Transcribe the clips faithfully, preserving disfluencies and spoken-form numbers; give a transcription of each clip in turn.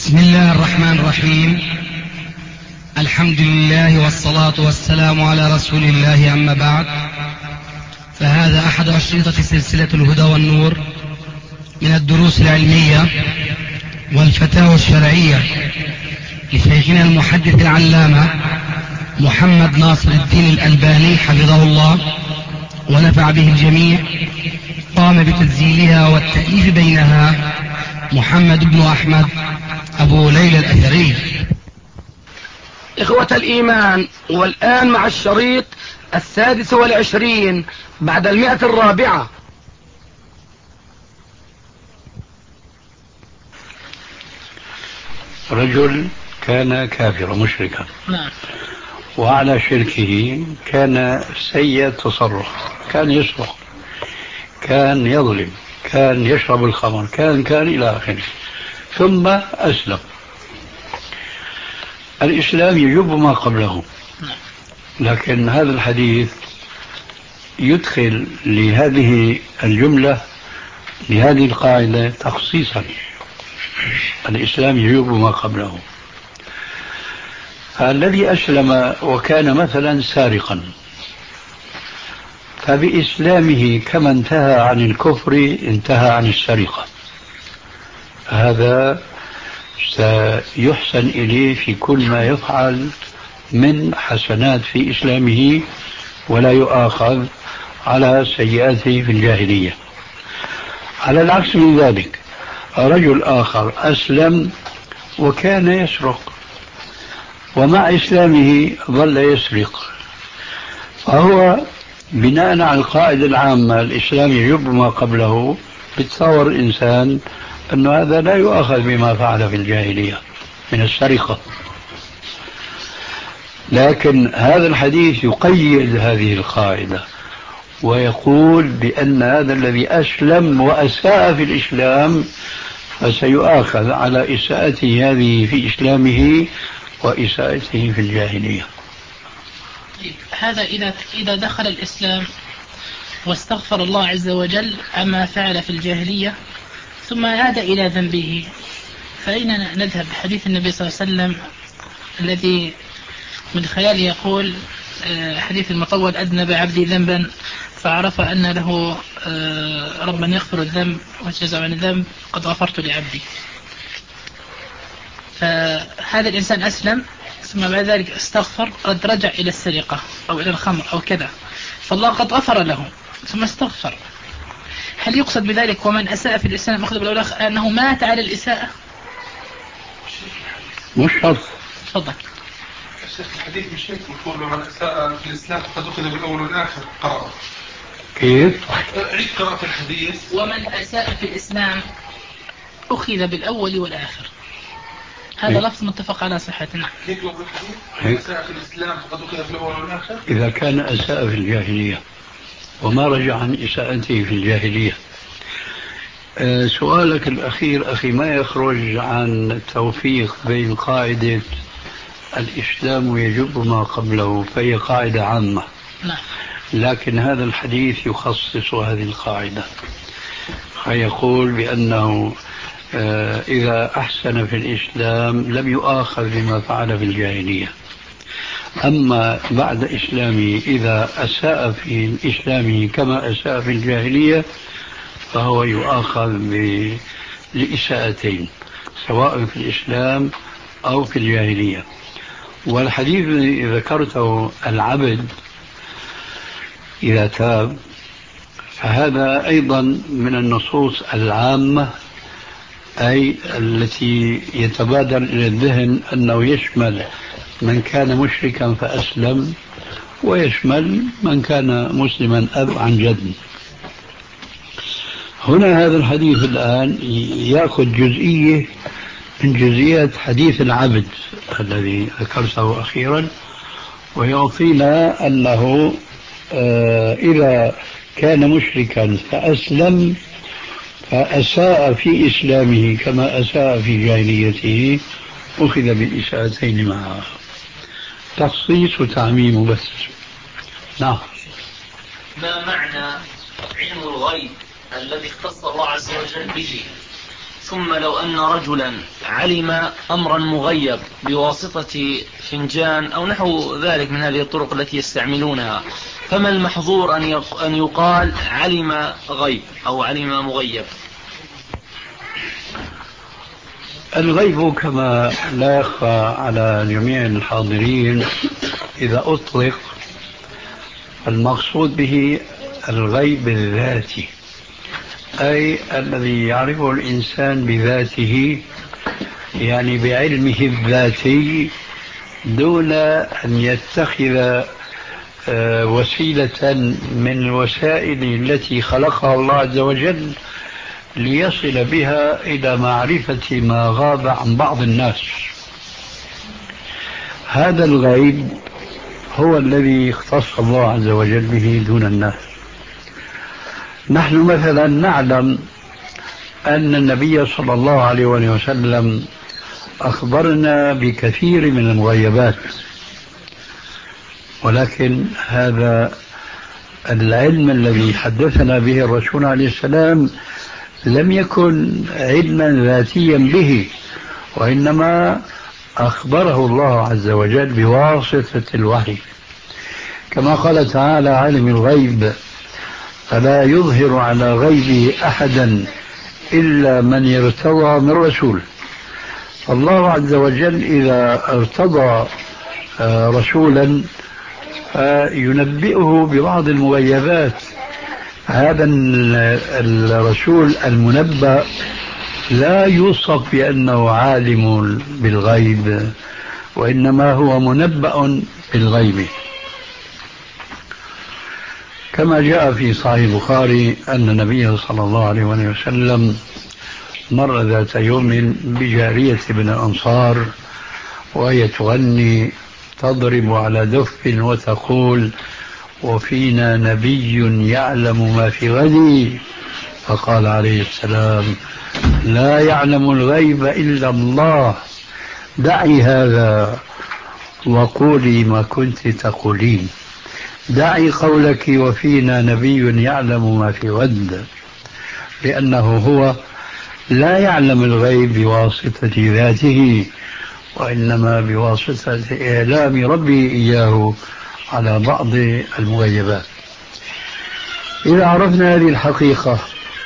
بسم الله الرحمن الرحيم. الحمد لله والصلاة والسلام على رسول الله، أما بعد، فهذا أحد أشرطة سلسلة الهدى والنور من الدروس العلمية والفتاوى الشرعية لشيخنا المحدث العلامة محمد ناصر الدين الألباني حفظه الله ونفع به الجميع. قام بتسجيلها والتأليف بينها محمد بن أحمد أبو ليلى الأثري. إخوة الإيمان، والآن مع الشريط السادس والعشرين بعد المئة الرابعة. رجل كان كافرا مشركا، نعم. وعلى شركه كان سيء التصرف، كان يسرق، كان يظلم، كان يشرب الخمر، كان كان إلى آخره، ثم أسلم. الإسلام يجب ما قبله، لكن هذا الحديث يدخل لهذه الجملة، لهذه القاعدة تخصيصا. الإسلام يجب ما قبله. الذي أسلم وكان مثلا سارقا، فبإسلامه كما انتهى عن الكفر انتهى عن السرقة، هذا سيحسن إليه في كل ما يفعل من حسنات في إسلامه، ولا يؤاخذ على سيئاته في الجاهلية. على العكس من ذلك، رجل آخر أسلم وكان يسرق، ومع إسلامه ظل يسرق، فهو بناء على القاعدة العامة الإسلام يجب ما قبله، بتصور الإنسان أن هذا لا يؤاخذ بما فعل في الجاهلية من السرقة. لكن هذا الحديث يقيد هذه القاعدة ويقول بأن هذا الذي أسلم وأساء في الإسلام فسيؤاخذ على إساءته هذه في إسلامه وإساءته في الجاهلية. هذا إذا إذا دخل الإسلام واستغفر الله عز وجل عما فعل في الجاهلية ثم عاد إلى ذنبه، فأين نذهب؟ حديث النبي صلى الله عليه وسلم الذي من خلاله يقول حديث المطول: أذنب عبدي ذنبا فعرف أن له ربا يغفر الذنب وجزاء عن الذنب قد غفرت لعبدي. فهذا الإنسان أسلم ثم بعد ذلك استغفر، قد رجع إلى السرقة أو إلى الخمر أو كذا، فالله قد غفر له ثم استغفر. هل يقصد بذلك ومن أساء في الإسلام أخذ بالأولاخ أنه مات على الإساءة؟ مش شرط. تفضل. الشيخ الحديث مش هيك يقول من أساء في الإسلام فقد أخذ بالأول والآخر قرأ. كيف؟ عيد قراءة الحديث. ومن أساء في الإسلام أخذ بالأول والآخر، هذا لفظ متفق على صحته. نعم. هيك لفظ الحديث. من أساء في الإسلام فقد أخذ بالأول والآخر. إذا كان أساء في الجاهلية وما رجع عن إساءته في الجاهلية. أه سؤالك الأخير أخي ما يخرج عن التوفيق بين قاعدة الإسلام يجب ما قبله، فهي قاعدة عامة. نعم. لكن هذا الحديث يخصص هذه القاعدة، فيقول بأنه أه إذا أحسن في الإسلام لم يؤاخذ بما فعل في الجاهلية، أما بعد إسلامه إذا أساء في إسلامه كما أساء في الجاهلية فهو يؤاخذ لإساءتين سواء في الإسلام أو في الجاهلية. والحديث الذي ذكرته العبد إذا تاب، فهذا أيضا من النصوص العامة، أي التي يتبادر إلى الذهن أنه يشمل من كان مشركا فأسلم ويشمل من كان مسلما أب عن جد. هنا هذا الحديث الآن يأخذ جزئية من جزئيات حديث العبد الذي ذكرته أخيرا، ويعطينا أنه إذا كان مشركا فأسلم فأساء في إسلامه كما أساء في جاهليته أخذ بالإساءتين معها. تخصيص وتعميم بس. نعم. ما معنى علم الغيب الذي اختص الله عز وجل به ثم لو أن رجلا علم أمرا مغيب بواسطة فنجان أو نحو ذلك من هذه الطرق التي يستعملونها، فما المحظور أن يقال علم غيب أو علم مغيب؟ الغيب كما لا يخفى على جميع الحاضرين إذا أطلق المقصود به الغيب الذاتي، أي الذي يعرفه الإنسان بذاته، يعني بعلمه الذاتي دون أن يتخذ وسيلة من الوسائل التي خلقها الله عز وجل ليصل بها إلى معرفة ما غاب عن بعض الناس. هذا الغيب هو الذي اختص الله عز وجل به دون الناس. نحن مثلا نعلم أن النبي صلى الله عليه وسلم أخبرنا بكثير من المغيبات، ولكن هذا العلم الذي حدثنا به الرسول عليه السلام لم يكن علما ذاتيا به، وإنما أخبره الله عز وجل بواسطة الوحي، كما قال تعالى: عالم الغيب فلا يظهر على غيبه أحدا إلا من ارتضى من رسول. فالله عز وجل إذا ارتضى رسولا فينبئه ببعض المغيبات. هذا الرسول المنبأ لا يوصف بأنه عالم بالغيب، وإنما هو منبأ بالغيب، كما جاء في صحيح البخاري أن النبي صلى الله عليه وسلم مر ذات يوم بجارية من الأنصار وهي تغني تضرب على دف وتقول: وفينا نبي يعلم ما في غد. فقال عليه السلام: لا يعلم الغيب إلا الله، دعي هذا وقولي ما كنت تقولين، دعي قولك وفينا نبي يعلم ما في غد، لأنه هو لا يعلم الغيب بواسطة ذاته، وإنما بواسطة إعلام ربي إياه على بعض المغيبات. إذا عرفنا هذه الحقيقة،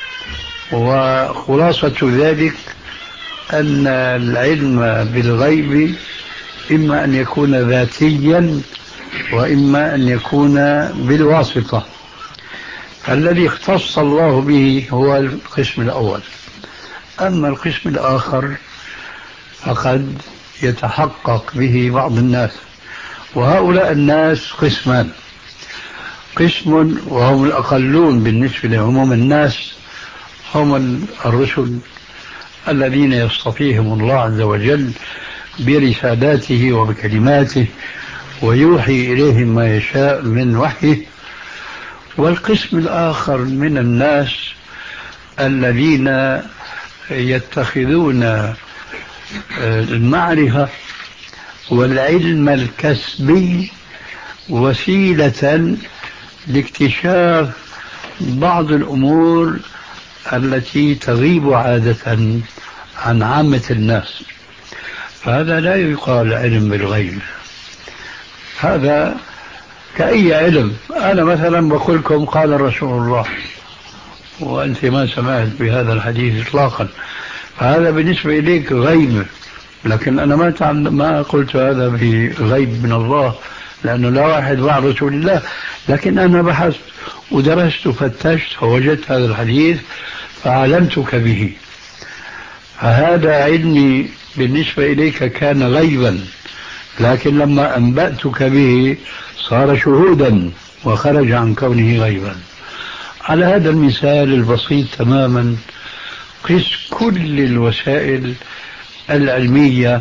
وخلاصة ذلك أن العلم بالغيب إما أن يكون ذاتيا وإما أن يكون بالواسطة. الذي اختص الله به هو القسم الأول، أما القسم الآخر فقد يتحقق به بعض الناس، وهؤلاء الناس قسمان: قسم وهم الأقلون بالنسبة لعموم الناس، هم الرسل الذين يصطفيهم الله عز وجل برسالاته وبكلماته ويوحي إليهم ما يشاء من وحيه. والقسم الآخر من الناس الذين يتخذون المعرفة والعلم الكسبي وسيلة لاكتشاف بعض الأمور التي تغيب عادة عن عامة الناس، فهذا لا يقال علم بالغيب. هذا كأي علم. أنا مثلا بقول لكم قال رسول الله وأنت ما سمعت بهذا الحديث إطلاقا، فهذا بالنسبة إليك غيب، لكن أنا ما تعلم ما قلت هذا بغيب من الله، لأنه لا واحد مع رسول الله، لكن أنا بحثت ودرست وفتشت فوجدت هذا الحديث فعلمتك به، فهذا علمي بالنسبة إليك كان غيبا، لكن لما أنبأتك به صار شهودا وخرج عن كونه غيبا. على هذا المثال البسيط تماما قس كل الوسائل العلمية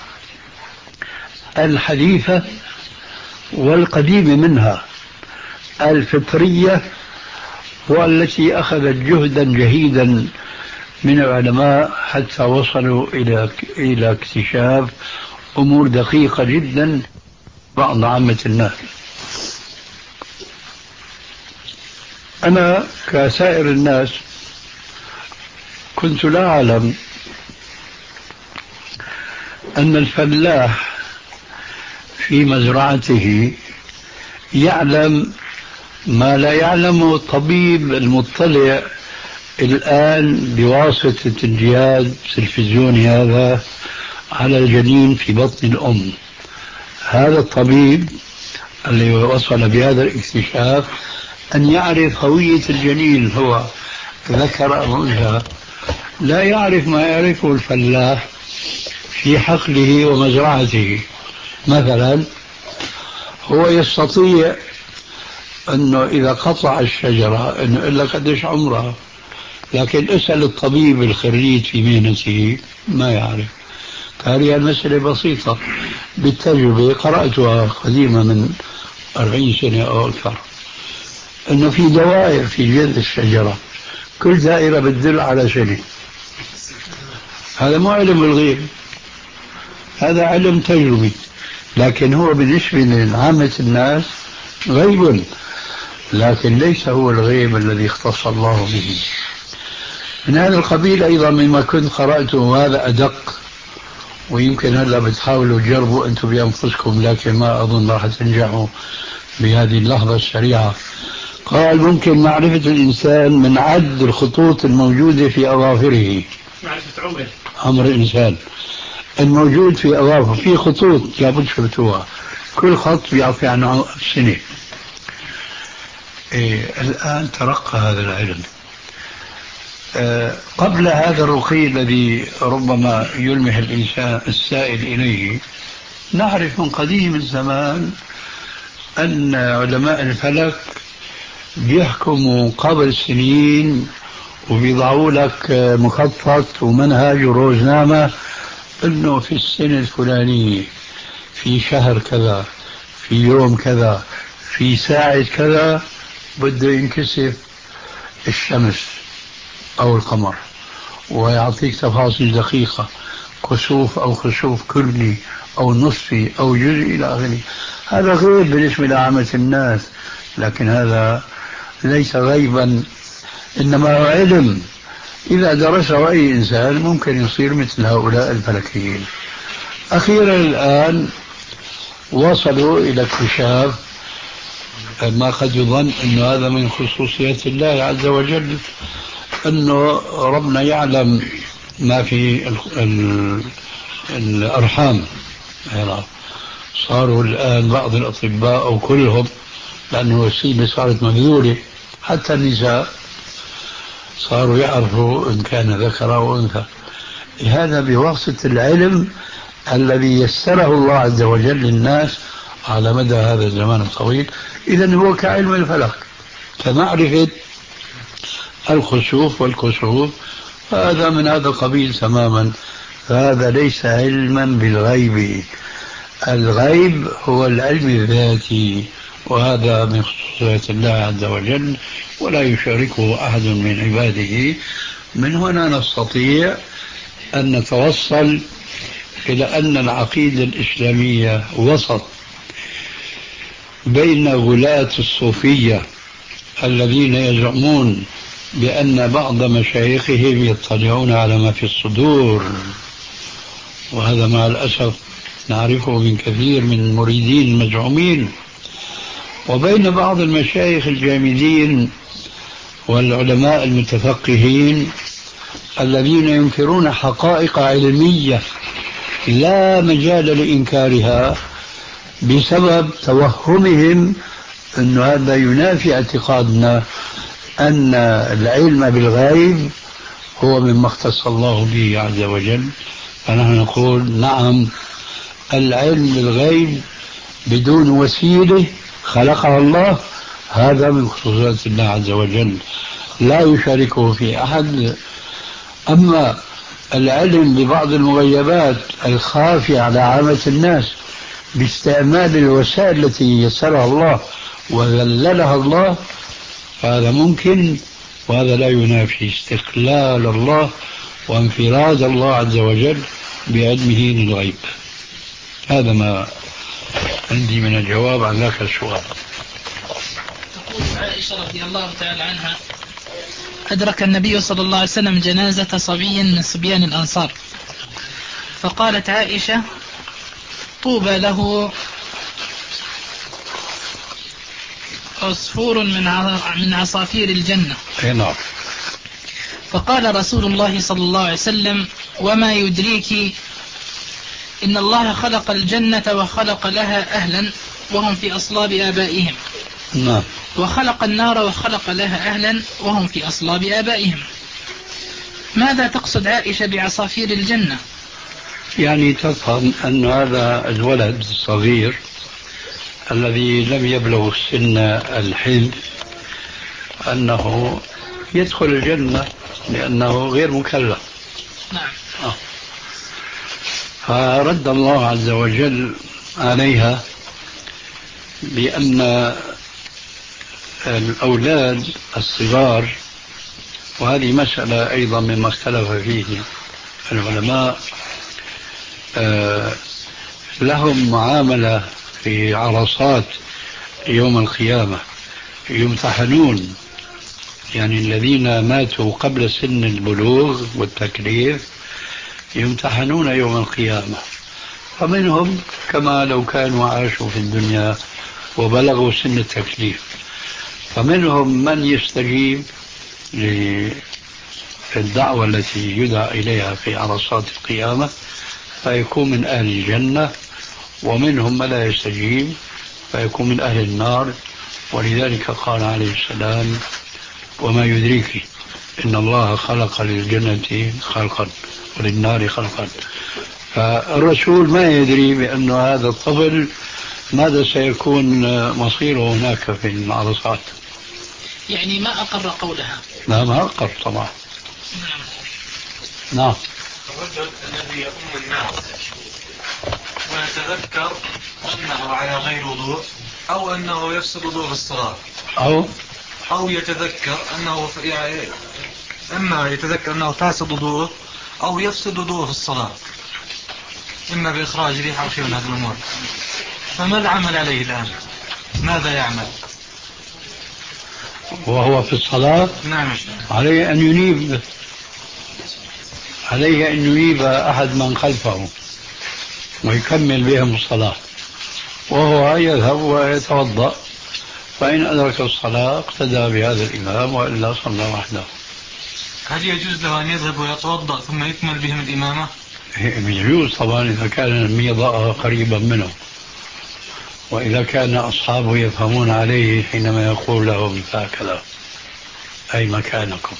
الحديثة والقديمة منها، الفطرية والتي أخذت جهدا جهيدا من العلماء حتى وصلوا إلى إلى اكتشاف أمور دقيقة جدا بعض عامة الناس. أنا كسائر الناس كنت لا أعلم أن الفلاح في مزرعته يعلم ما لا يعلمه الطبيب المطلع الآن بواسطة الجهاز التلفزيوني هذا على الجنين في بطن الأم. هذا الطبيب اللي وصل بهذا الاكتشاف أن يعرف هوية الجنين هو ذكر أو أنثى، لا يعرف ما يعرفه الفلاح في حقله ومزرعته. مثلا هو يستطيع أنه إذا قطع الشجرة أنه إلا قديش عمرها، لكن اسأل الطبيب الخريج في مهنته ما يعرف. هذه المسألة بسيطة بالتجربة قرأتها قديمة من أربعين سنة أو أكثر، أنه في دوائر في جذع الشجرة كل دائرة بتدل على سنة. هذا مو علم بالغيب، هذا علم تجربي، لكن هو بالنسبة لعامة الناس غيب، لكن ليس هو الغيب الذي اختص الله به. من هذا القبيل أيضا مما كنت قرأته، وهذا أدق، ويمكن هلا بتحاولوا تجربوا أنتم بأنفسكم، لكن ما أظن راح تنجحوا بهذه اللحظة السريعة. قال ممكن معرفة الإنسان من عد الخطوط الموجودة في أظافره. معرفة عمر عمر الإنسان الموجود في أظافره، في خطوط لابد شفتوها، كل خط بيعطي عنه سنة. إيه الآن ترقى هذا العلم. أه قبل هذا الرقي الذي ربما يلمح الإنسان السائل إليه، نعرف من قديم الزمان أن علماء الفلك بيحكموا قبل سنين وبيضعوا لك مخطط ومنهج وروزنامة أنه في السنة الفلانية في شهر كذا في يوم كذا في ساعة كذا بده ينكسف الشمس أو القمر، ويعطيك تفاصيل دقيقة، كسوف أو خسوف كلي أو نصفي أو جزئي إلى آخره. هذا غيب بالنسبة لعامة الناس، لكن هذا ليس غيبا، إنما هو علم إذا درسه أي إنسان ممكن يصير مثل هؤلاء الفلكيين. أخيرا الآن وصلوا إلى اكتشاف ما قد يظن أن هذا من خصوصيات الله عز وجل، أنه ربنا يعلم ما في الأرحام. صاروا الآن بعض الأطباء أو كلهم، لأنه الوسيلة صارت مبذولة، حتى النساء صاروا يعرفوا إن كان ذكر أو أنثى. هذا بواسطة العلم الذي يسره الله عز وجل للناس على مدى هذا الزمان الطويل. إذن هو كعلم الفلك، كمعرفة الخسوف والكسوف، هذا من هذا القبيل تماما. هذا ليس علما بالغيب، الغيب هو العلم الذاتي، وهذا من خصوصيات الله عز وجل ولا يشاركه أحد من عباده. من هنا نستطيع أن نتوصل إلى أن العقيدة الإسلامية وسط بين غلاة الصوفية الذين يزعمون بأن بعض مشايخهم يطلعون على ما في الصدور، وهذا مع الأسف نعرفه من كثير من المريدين المزعومين، وبين بعض المشايخ الجامدين والعلماء المتفقهين الذين ينكرون حقائق علمية لا مجال لإنكارها بسبب توهمهم أن هذا ينافي اعتقادنا أن العلم بالغيب هو مما اختص الله به عز وجل. فنحن نقول نعم، العلم بالغيب بدون وسيلة خلقها الله هذا من خصوصيات الله عز وجل، لا يشاركه في أحد. أما العلم ببعض المغيبات الخافية على عامة الناس باستعمال الوسائل التي يسرها الله وذللها الله، هذا ممكن، وهذا لا ينافي استقلال الله وانفراد الله عز وجل بعلمه للغيب. هذا ما عندي من الجواب عن ذاك السؤال. تقول عائشة رضي الله تعالى عنها: أدرك النبي صلى الله عليه وسلم جنازة صبي من صبيان الأنصار، فقالت عائشة: طوبى له عصفور من من عصافير الجنة. نعم. فقال رسول الله صلى الله عليه وسلم: وما يدريك إن الله خلق الجنة وخلق لها أهلا وهم في أصلاب آبائهم. نعم. وخلق النار وخلق لها أهلا وهم في أصلاب آبائهم. ماذا تقصد عائشة بعصافير الجنة؟ يعني تفهم أن هذا الولد الصغير الذي لم يبلغ سن الحلم أنه يدخل الجنة لأنه غير مكلف. نعم. آه. فرد الله عز وجل عليها بأن الأولاد الصغار، وهذه مسألة أيضا مما اختلف فيه العلماء، لهم معاملة في عرصات يوم القيامة، يمتحنون. يعني الذين ماتوا قبل سن البلوغ والتكليف يمتحنون يوم القيامة، فمنهم كما لو كانوا عاشوا في الدنيا وبلغوا سن التكليف، فمنهم من يستجيب للدعوة التي يدعى إليها في عرصات القيامة فيكون من أهل الجنة، ومنهم من لا يستجيب فيكون من أهل النار. ولذلك قال عليه السلام: وما يدريك إن الله خلق للجنة خلقا وللنار خلقا. فالرسول ما يدري بأن هذا الطفل ماذا سيكون مصيره هناك في العرصات. يعني ما أقر قولها. لا، ما أقر طبعا. نعم. نعم. الرجل الذي يؤم الناس ويتذكر أنه على غير وضوء أو أنه يفسد وضوء الصلاة، أو أو يتذكر أنه يعني إما يتذكر أنه فاسد وضوءه أو يفسد وضوءه في الصلاة، إما بإخراج ريح أو شيء من هذه الأمور، فما العمل عليه الآن؟ ماذا يعمل وهو في الصلاة؟ نعم. عليه أن ينيب، عليه أن ينيب أحد من خلفه ويكمل بهم الصلاة، وهو يذهب ويتوضأ، فإن أدرك الصلاة اقتدى بهذا الإمام وإلا صلى وحده. هل يجوز له أن يذهب ويتوضأ ثم يكمل بهم الإمامة؟ يجوز طبعا إذا كان الميضاء قريبا منه، وإذا كان أصحابه يفهمون عليه حينما يقول لهم هكذا: أي مكانكم.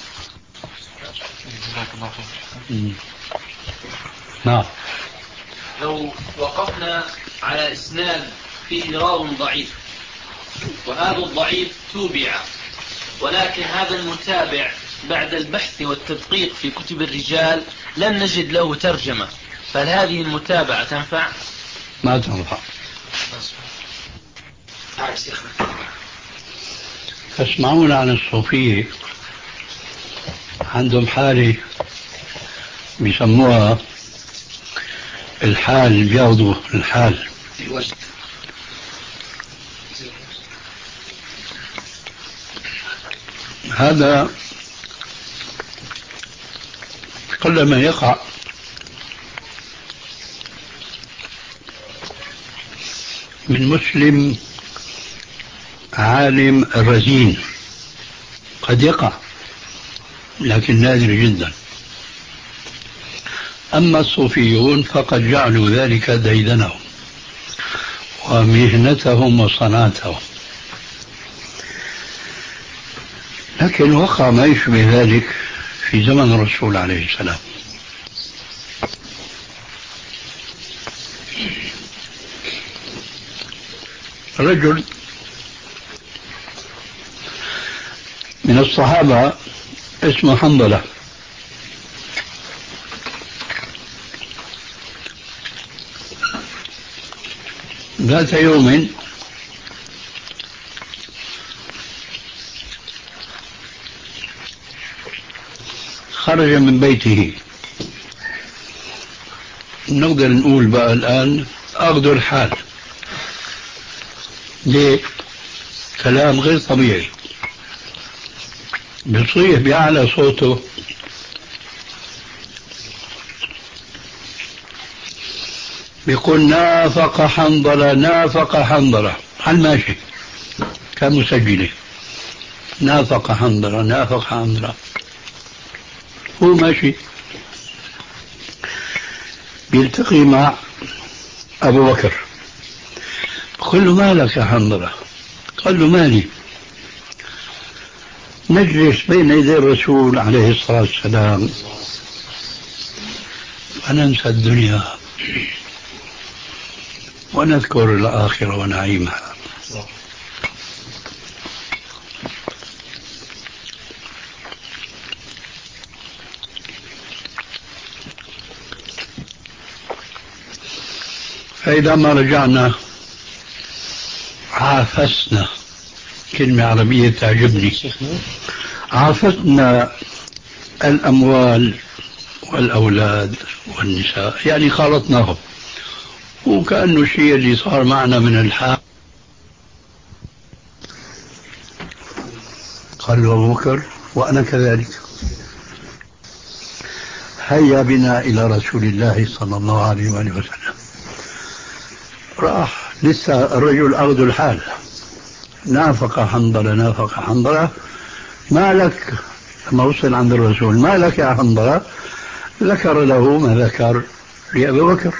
نعم. لو وقفنا على إسناد فيه راو ضعيف، وهذا الضعيف توبع، ولكن هذا المتابع بعد البحث والتدقيق في كتب الرجال لم نجد له ترجمة، فهل هذه المتابعة تنفع؟ ما تنفع. تسمعون عن الصوفية عندهم حالة بيسموها الحال، بياخذوا الحال. هذا قلما يقع من مسلم عالم رزين، قد يقع لكن نادر جدا. أما الصوفيون فقد جعلوا ذلك ديدنهم ومهنتهم وصنعتهم، لكن وقع ما يشبه ذلك في زمن الرسول عليه السلام. رجل من الصحابة اسمه حنظلة، ذات يوم خرج من بيته، نقدر نقول بقى الآن أخذوا الحال، ليه؟ كلام غير طبيعي، بيصيح بأعلى صوته: بيقول نافق حنظلة نافق حنظلة على الماشي كان مسجله نافق حنظلة نافق حنظلة هو ماشي بيلتقي مع أبو بكر قال له ما لك يا حنظلة قال له مالي نجلس بين يدي الرسول عليه الصلاة والسلام وننسى الدنيا ونذكر الآخرة ونعيمها فإذا ما رجعنا عافسنا كلمة عربية تعجبني عافسنا الأموال والأولاد والنساء يعني خالطناهم وكأنه الشيء اللي صار معنا من الحال قال له أبو بكر وأنا كذلك هيا بنا إلى رسول الله صلى الله عليه وآله وسلم راح لسه الرجل أخذ الحال نافق حنظلة نافق حنظلة ما لك لما وصل عند الرسول ما لك يا حنظلة ذكر له ما ذكر لأبي بكر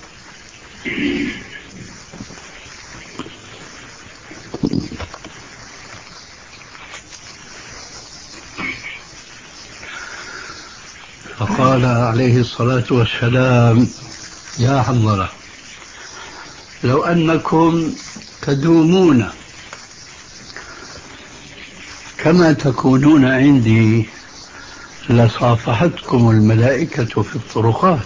فقال عليه الصلاة والسلام يا حنظلة لو أنكم تدومون كما تكونون عندي لصافحتكم الملائكة في الطرقات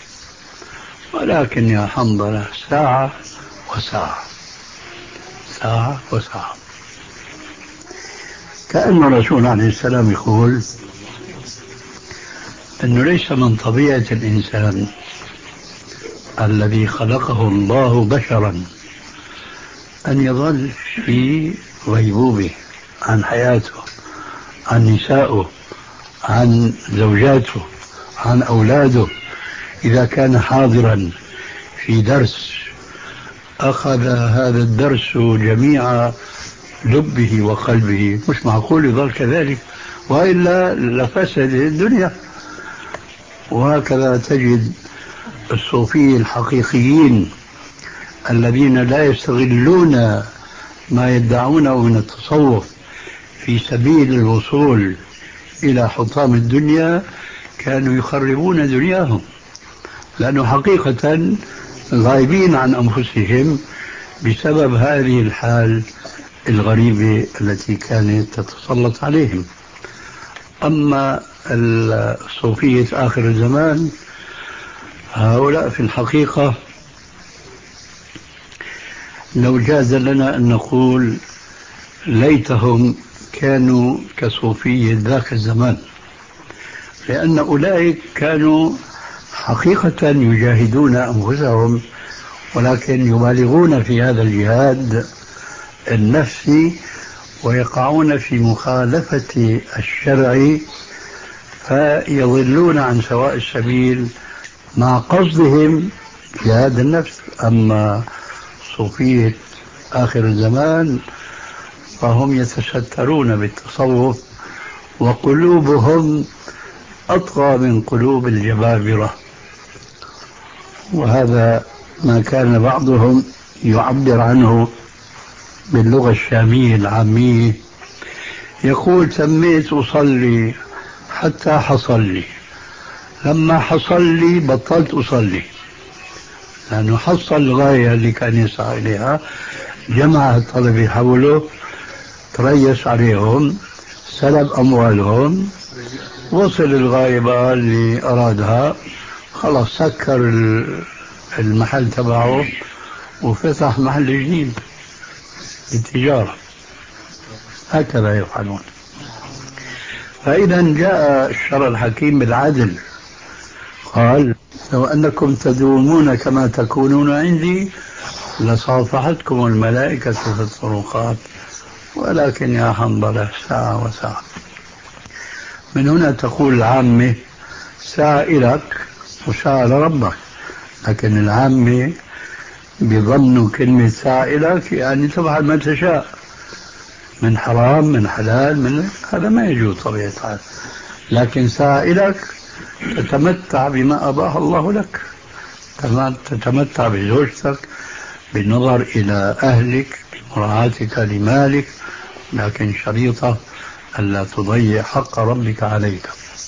ولكن يا حنظلة ساعة وساعة ساعة وساعة كأن الرسول عليه السلام يقول أنه ليس من طبيعة الإنسان الذي خلقه الله بشرا أن يظل في غيبوبة عن حياته عن نسائه عن زوجاته عن أولاده إذا كان حاضرا في درس أخذ هذا الدرس جميع لبه وقلبه مش معقول يظل كذلك وإلا لفسد الدنيا وهكذا تجد الصوفيين الحقيقيين الذين لا يستغلون ما يدعونه من التصوف في سبيل الوصول إلى حطام الدنيا كانوا يخربون دنياهم لأنه حقيقة غايبين عن أنفسهم بسبب هذه الحال الغريبة التي كانت تتسلط عليهم. أما الصوفية آخر الزمان هؤلاء في الحقيقة لو جاز لنا أن نقول ليتهم كانوا كصوفية ذاك الزمان لأن أولئك كانوا حقيقة يجاهدون أنفسهم ولكن يبالغون في هذا الجهاد النفسي ويقعون في مخالفة الشرع فيضلون عن سواء السبيل مع قصدهم جهاد النفس. أما صوفية آخر الزمان فهم يتسترون بالتصوف وقلوبهم أطغى من قلوب الجبابرة وهذا ما كان بعضهم يعبر عنه باللغة الشامية العامية يقول سميت أصلي حتى حصل لي لما حصل لي بطلت أصلي لأنه حصل الغاية اللي كان يسعى إليها جمع الطلبة حوله تريس عليهم سلب أموالهم وصل الغاية بقى اللي أرادها خلاص سكر المحل تبعه وفتح محل جديد للتجارة هكذا يفعلون. فإذا جاء الشرع الحكيم بالعدل قال لو أنكم تدومون كما تكونون عندي لصافحتكم الملائكة في الطرقات ولكن يا حنظلة ساعة وساعة. من هنا تقول العامة ساعة إلك وساعة لربك لكن العامة بظنوا كلمة سائلك يعني تفعل ما تشاء من حرام من حلال من هذا ما يجوز طبيعة الحال. لكن سائلك تتمتع بما أباح الله لك، تتمتع بزوجتك بالنظر إلى أهلك بمراعاتك لمالك، لكن شريطة ألا تضيع حق ربك عليك.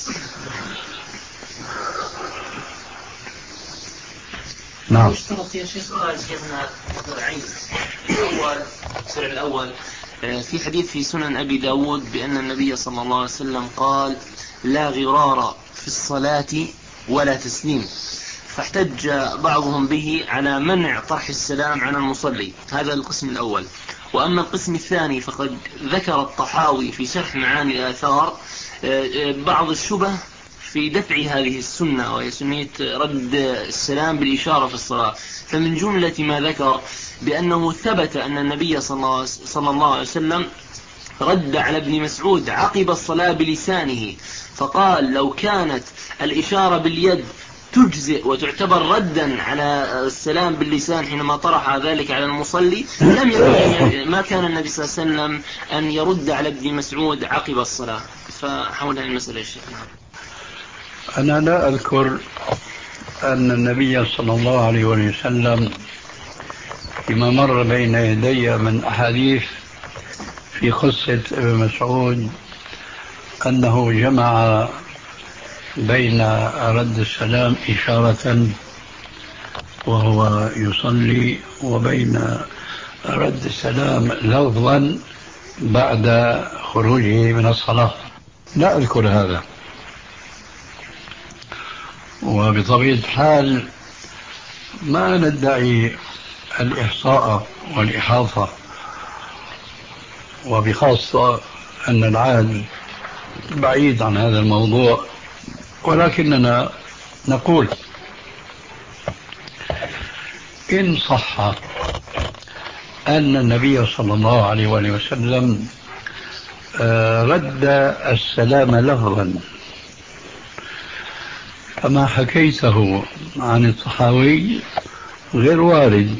نعم. يشترط يا شيخ سؤال شيخنا عين الأول السؤال الأول في حديث في سنن أبي داود بأن النبي صلى الله عليه وسلم قال لا غرار في الصلاة ولا تسليم، فاحتج بعضهم به على منع طرح السلام على المصلي. هذا القسم الأول. وأما القسم الثاني فقد ذكر الطحاوي في شرح معاني الآثار بعض الشبه في دفع هذه السنة، وهي سنية رد السلام بالإشارة في الصلاة. فمن جملة ما ذكر بأنه ثبت أن النبي صلى الله عليه وسلم رد على ابن مسعود عقب الصلاة بلسانه، فقال لو كانت الإشارة باليد تجزئ وتعتبر ردا على السلام باللسان حينما طرح ذلك على المصلي لم يكن ما كان النبي صلى الله عليه وسلم أن يرد على ابن مسعود عقب الصلاة. فحول هذه المسألة يا شيخ. أنا لا أذكر أن النبي صلى الله عليه وسلم فيما مر بين يدي من أحاديث في قصة ابن مسعود أنه جمع بين رد السلام إشارة وهو يصلي وبين رد السلام لفظا بعد خروجه من الصلاة. لا أذكر هذا، وبطبيعة الحال ما ندعي الإحصاء والإحاطة، وبخاصة أن العالم بعيد عن هذا الموضوع، ولكننا نقول إن صح أن النبي صلى الله عليه وسلم رد السلام لفظا فما حكيته عن الطحاوي غير وارد،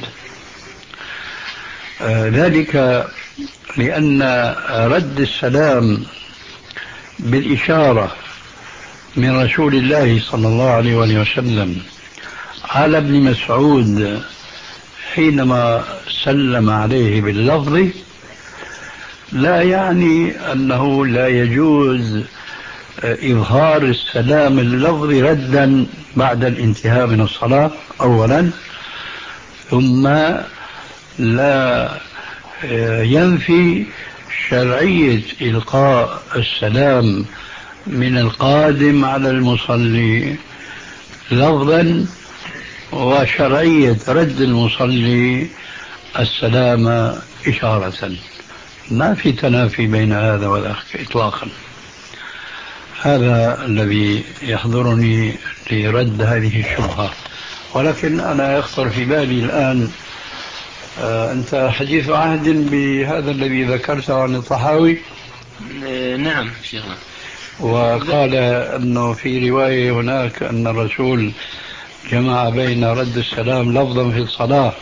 ذلك لأن رد السلام بالإشارة من رسول الله صلى الله عليه وسلم على ابن مسعود حينما سلم عليه باللفظ لا يعني أنه لا يجوز إظهار السلام اللفظي ردا بعد الانتهاء من الصلاة أولا، ثم لا ينفي شرعية إلقاء السلام من القادم على المصلي لفظا وشرعية رد المصلي السلام إشارة. ما في تنافي بين هذا والآخر إطلاقا. هذا الذي يحضرني لرد هذه الشبهة. ولكن أنا يخطر في بالي الآن آه أنت حديث عهد بهذا الذي ذكرته عن الطحاوي؟ نعم شيخنا. وقال أنه في رواية هناك أن الرسول جمع بين رد السلام لفظا في الصلاة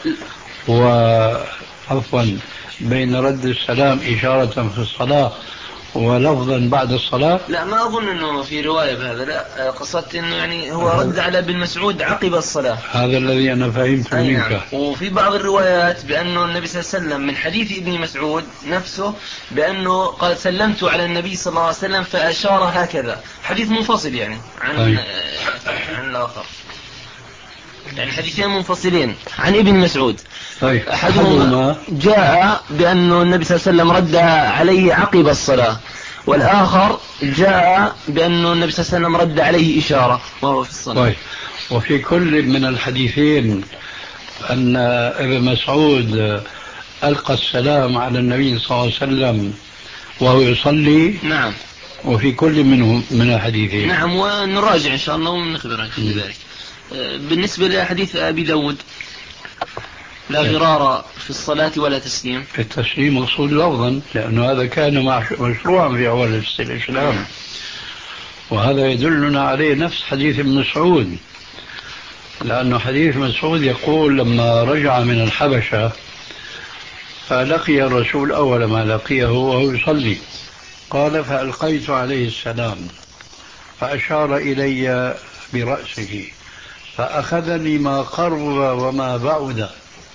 وعفوا بين رد السلام إشارة في الصلاة ولفظا بعد الصلاة. لا ما أظن أنه في رواية بهذا، لا قصدت أنه يعني هو رد على ابن مسعود عقب الصلاة. هذا الذي أنا فهمت منك. نعم. وفي بعض الروايات بأنه النبي صلى الله عليه وسلم من حديث ابن مسعود نفسه بأنه قال سلمت على النبي صلى الله عليه وسلم فأشار هكذا، حديث منفصل يعني عن أي. عن الآخر، يعني حديثين منفصلين عن ابن مسعود. طيب. أحدهما جاء بأنه النبي صلى الله عليه وسلم رد عليه عقب الصلاة، والآخر جاء بأنه النبي صلى الله عليه وسلم رد عليه إشارة وهو في الصلاة. طيب. وفي كل من الحديثين أن ابن مسعود ألقى السلام على النبي صلى الله عليه وسلم وهو يصلي. نعم. وفي كل منهم من الحديثين. نعم، ونراجع إن شاء الله ونخبرك بذلك. بالنسبة لحديث أبي داود لا غرار في الصلاة ولا تسليم، التسليم مقصود لفظا لأنه هذا كان مشروعا في أول الإسلام، وهذا يدلنا عليه نفس حديث ابن مسعود. لأنه حديث مسعود يقول لما رجع من الحبشة فلقي الرسول أول ما لقيه وهو يصلي، قال فألقيت عليه السلام فأشار إلي برأسه فأخذني ما قرب وما بعد،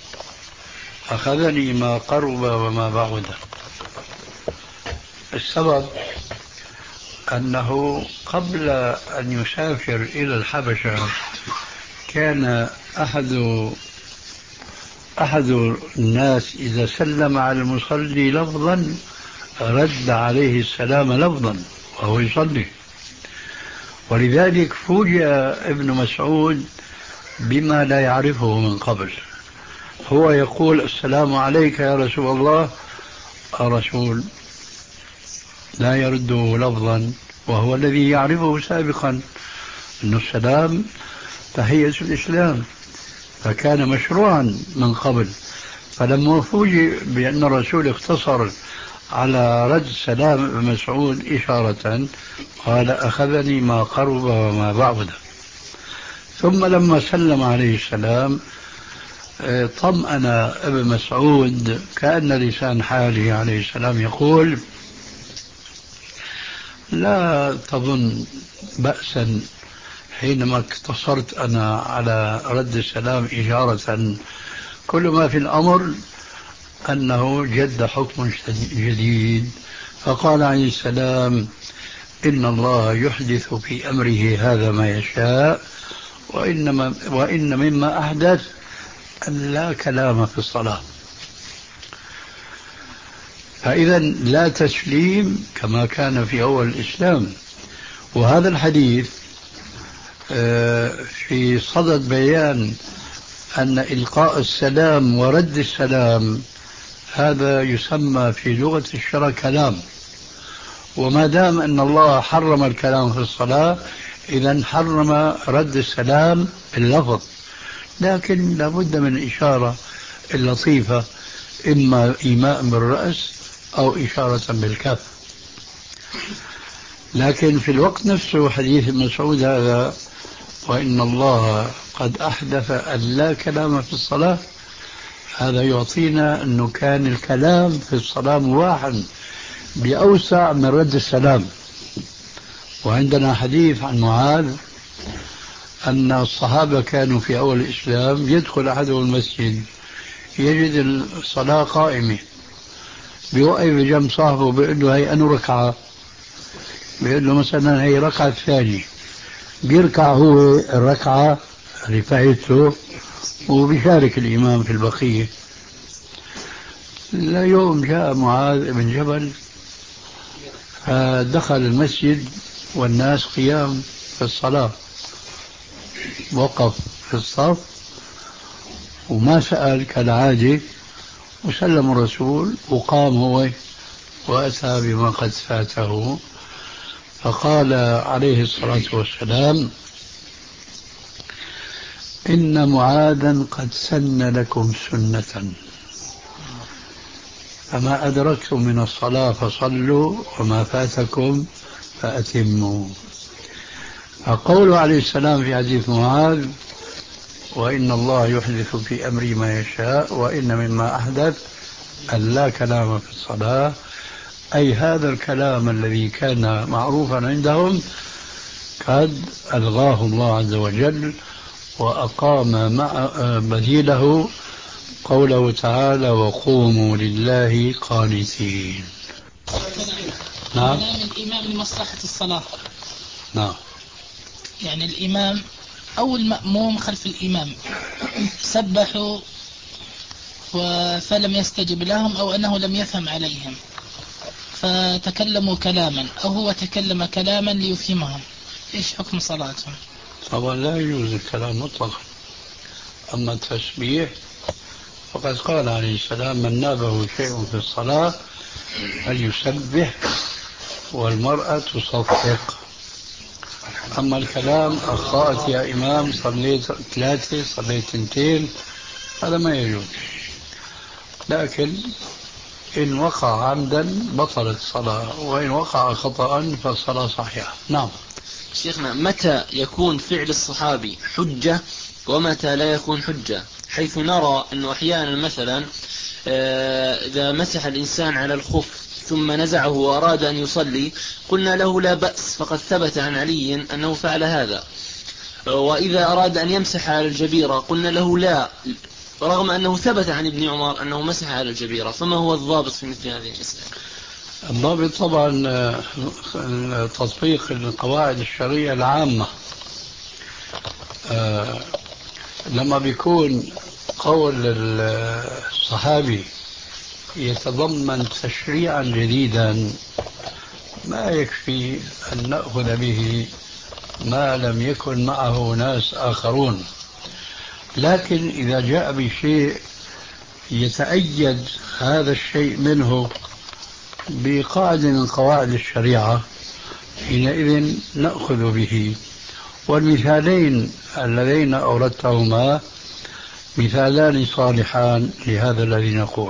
أخذني ما قرب وما بعد. السبب أنه قبل أن يسافر إلى الحبشة كان أحد أحد الناس إذا سلم على المصلي لفظا رد عليه السلام لفظا وهو يصلي، ولذلك فوجئ ابن مسعود بما لا يعرفه من قبل. هو يقول السلام عليك يا رسول الله، الرسول لا يرده لفظا وهو الذي يعرفه سابقا أن السلام تحية الإسلام، فكان مشروعا من قبل. فلما فوجئ بأن الرسول اقتصر على رد سلام ابن مسعود إشارة قال أخذني ما قرب وما بعد. ثم لما سلم عليه السلام طمأن ابن مسعود كأن لسان حاله عليه السلام يقول لا تظن بأسا حينما اقتصرت أنا على رد السلام إشارة، كل ما في الأمر أنه جد حكم جديد. فقال عليه السلام إن الله يحدث في أمره هذا ما يشاء، وإنما وإن مما أحدث أن لا كلام في الصلاة. فإذا لا تسليم كما كان في أول الإسلام. وهذا الحديث في صدد بيان أن إلقاء السلام ورد السلام هذا يسمى في لغة الشرع كلام، وما دام أن الله حرم الكلام في الصلاة إذن حرم رد السلام باللفظ، لكن لابد من الإشارة اللطيفة إما إيماء بالرأس أو إشارة بالكف. لكن في الوقت نفسه حديث ابن مسعود هذا وإن الله قد أحدث أن لا كلام في الصلاة، هذا يعطينا أنه كان الكلام في الصلاة واحد بأوسع من رد السلام. وعندنا حديث عن معاذ أن الصحابة كانوا في أول الإسلام يدخل أحدهم المسجد يجد الصلاة قائمة، بيوقف بجنب صاحبه بيقول له هي أنو ركعة، بيقول له مثلا هي ركعة ثانية، بيركع هو الركعة اللي فاتته وبيشارك الإمام في البقية. لا يوم جاء معاذ بن جبل فدخل المسجد والناس قيام في الصلاة، وقف في الصف وما سأل كالعادة، وسلم الرسول وقام هو وأتى بما قد فاته. فقال عليه الصلاة والسلام إن معاذا قد سن لكم سنة فما أدركتم من الصلاة فصلوا وما فاتكم فأتموا. فقوله عليه السلام في حديث معاذ وإن الله يحدث في أمري ما يشاء وإن مما أحدث أن لا كلام في الصلاة، أي هذا الكلام الذي كان معروفا عندهم قد ألغاه الله عز وجل وأقام مع بديله قوله تعالى وقوموا لله قانتين. نعم. كلام الإمام لمصلحة الصلاة. نعم. يعني الإمام أو المأموم خلف الإمام سبحوا فلم يستجب لهم أو أنه لم يفهم عليهم فتكلموا كلاما أو هو تكلم كلاما ليفهمهم، إيش حكم صلاتهم؟ طبعا لا يجوز الكلام مطلقا. أما التسبيح فقد قال عليه السلام من نابه شيء في الصلاة فليسبح والمرأة تصفق. أما الكلام أخطأت يا إمام صليت ثلاثة صليت اثنتين هذا ما يجوز، لكن إن وقع عمدا بطلت الصلاة وإن وقع خطأ فالصلاة صحيحة. نعم. شيخنا متى يكون فعل الصحابي حجة ومتى لا يكون حجة، حيث نرى أنه أحيانا مثلا إذا مسح الإنسان على الخف ثم نزعه وأراد أن يصلي قلنا له لا بأس، فقد ثبت عن علي أنه فعل هذا. وإذا أراد أن يمسح على الجبيرة قلنا له لا، رغم أنه ثبت عن ابن عمر أنه مسح على الجبيرة. فما هو الضابط في مثل هذه المسألة؟ الضابط طبعا تطبيق القواعد الشرعية العامة. أه لما بيكون قول الصحابي يتضمن تشريعا جديدا ما يكفي أن نأخذ به ما لم يكن معه ناس آخرون، لكن إذا جاء بشيء يتأيد هذا الشيء منه بقاعدة من قواعد الشريعة حينئذ نأخذ به. والمثالين اللذين أوردتهما مثالان صالحان لهذا الذي نقول.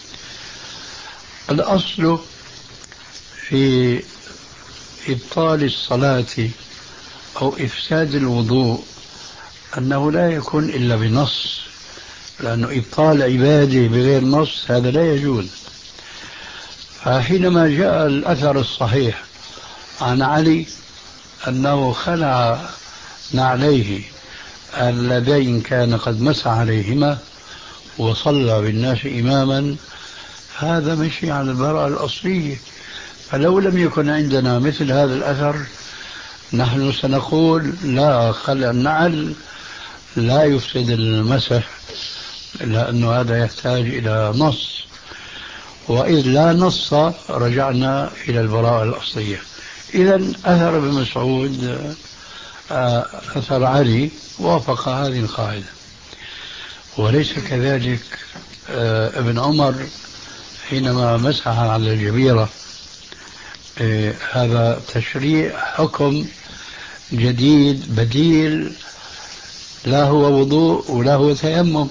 الأصل في إبطال الصلاة أو إفساد الوضوء أنه لا يكون إلا بنص، لأنه إبطال عبادة بغير نص هذا لا يجوز. فحينما جاء الأثر الصحيح عن علي أنه خلع نعليه اللذين كان قد مسح عليهما وصلى بالناس إماما، هذا مشي عن البراءة الأصلية. فلو لم يكن عندنا مثل هذا الأثر نحن سنقول لا، خلع النعل لا يفسد المسح، لأنه هذا يحتاج إلى نص، وإذ لا نص رجعنا إلى البراءة الأصلية. إذن أثر ابن مسعود أثر علي وافق هذه القاعدة. وليس كذلك ابن عمر حينما مسح على الجبيرة، هذا تشريع حكم جديد بديل، لا هو وضوء ولا هو تيمم.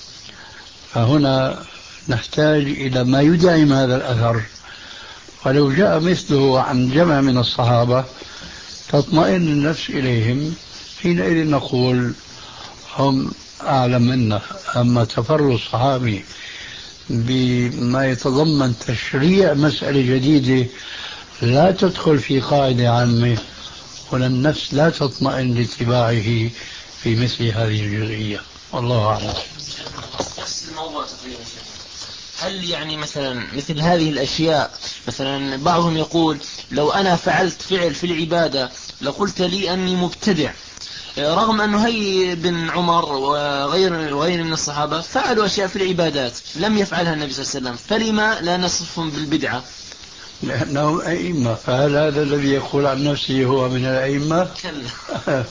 فهنا نحتاج إلى ما يدعم هذا الأثر، ولو جاء مثله عن جمع من الصحابة تطمئن النفس إليهم، حينئذ نقول هم أعلم منا. أما تفرد الصحابي بما يتضمن تشريع مسألة جديدة لا تدخل في قاعدة عامة، ولا النفس لا تطمئن لاتباعه في مثل هذه الجزئية. والله أعلم. نفس الموضوع تقريبا. هل يعني مثلا مثل هذه الأشياء، مثلا بعضهم يقول لو أنا فعلت فعل في العبادة لقلت لي أني مبتدع، رغم أنه هي بن عمر وغير وغير من الصحابة فعلوا أشياء في العبادات لم يفعلها النبي صلى الله عليه وسلم، فلما لا نصفهم بالبدعة؟ لأنهم أئمة. فهل هذا الذي يقول عن نفسه هو من الأئمة؟ كلا.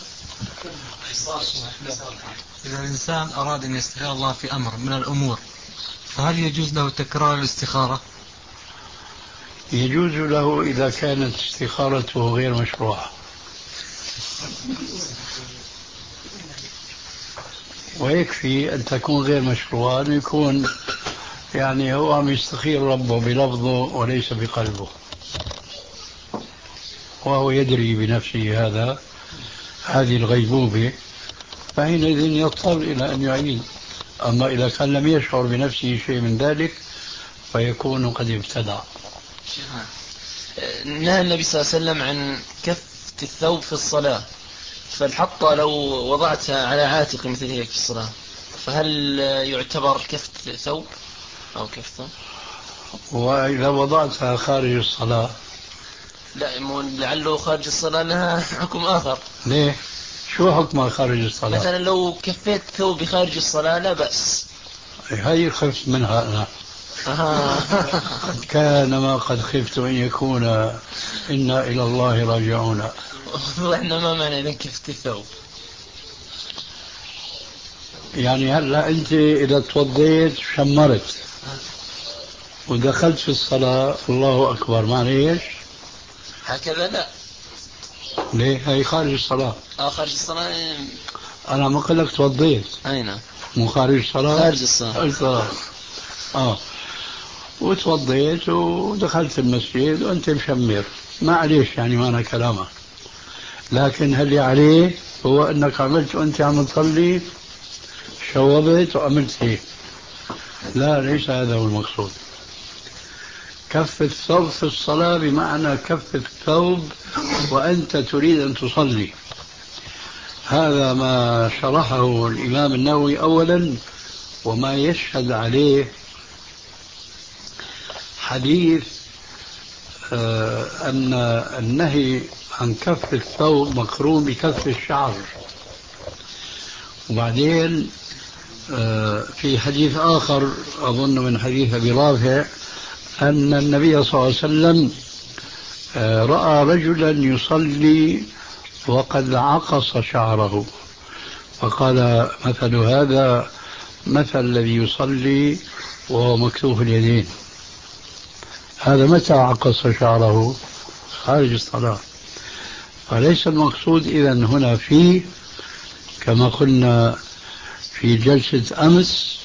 إذا الإنسان أراد أن يستخير الله في أمر من الأمور فهل يجوز له تكرار الاستخارة؟ يجوز له إذا كانت استخارته غير مشروعة، ويكفي أن تكون غير مشروعة، أن يكون يعني هو عم يستخير ربه بلفظه وليس بقلبه، وهو يدري بنفسه هذا هذه الغيبوبة، فحينئذ يضطر إلى أن يعيد. أما إذا كان لم يشعر بنفسه شيء من ذلك فيكون قد ابتدع. نهى النبي صلى الله عليه وسلم عن كفت الثوب في الصلاة، فالحطة لو وضعتها على عاتق مثل هيك في الصلاة فهل يعتبر كفت ثوب أو كفته؟ وإذا وضعتها خارج الصلاة؟ لا، لعله خارج الصلاة لها حكم آخر. ليه؟ شو حكمها خارج الصلاة؟ مثلا لو كفيت ثوبي خارج الصلاة لا بأس. هاي خفت منها أنا. كان ما قد خفت أن يكون إنا إلى الله راجعون. وإحنا ما معنى إذا كفت الثوب؟ يعني هلا أنت إذا توضيت شمرت ودخلت في الصلاة الله أكبر، معنى إيش؟ هكذا لا. ليه؟ هي خارج الصلاة. آه خارج الصلاة. أنا ما قلت توضيت. أي نعم. مو خارج الصلاة. خارج الصلاة. الصلاة. آه. وتوضيت ودخلت المسجد وأنت مشمر، ما عليش يعني ما أنا كلامه. لكن هل عليه هو أنك عملت وأنت عم تصلي شوبت وعملت هيك. لا، ليس هذا هو المقصود. كف الثوب في الصلاة بمعنى كف الثوب وأنت تريد أن تصلي. هذا ما شرحه الإمام النووي أولا، وما يشهد عليه حديث آه أن النهي عن كف الثوب مقرون بكف الشعر. وبعدين آه في حديث آخر أظن من حديث أبي رافع أن النبي صلى الله عليه وسلم آه رأى رجلا يصلي وقد عقص شعره، فقال مثل هذا مثل الذي يصلي وهو مكتوف اليدين. هذا متى عقص شعره؟ خارج الصلاة. فليس المقصود إذن هنا فيه كما قلنا في جلسة أمس: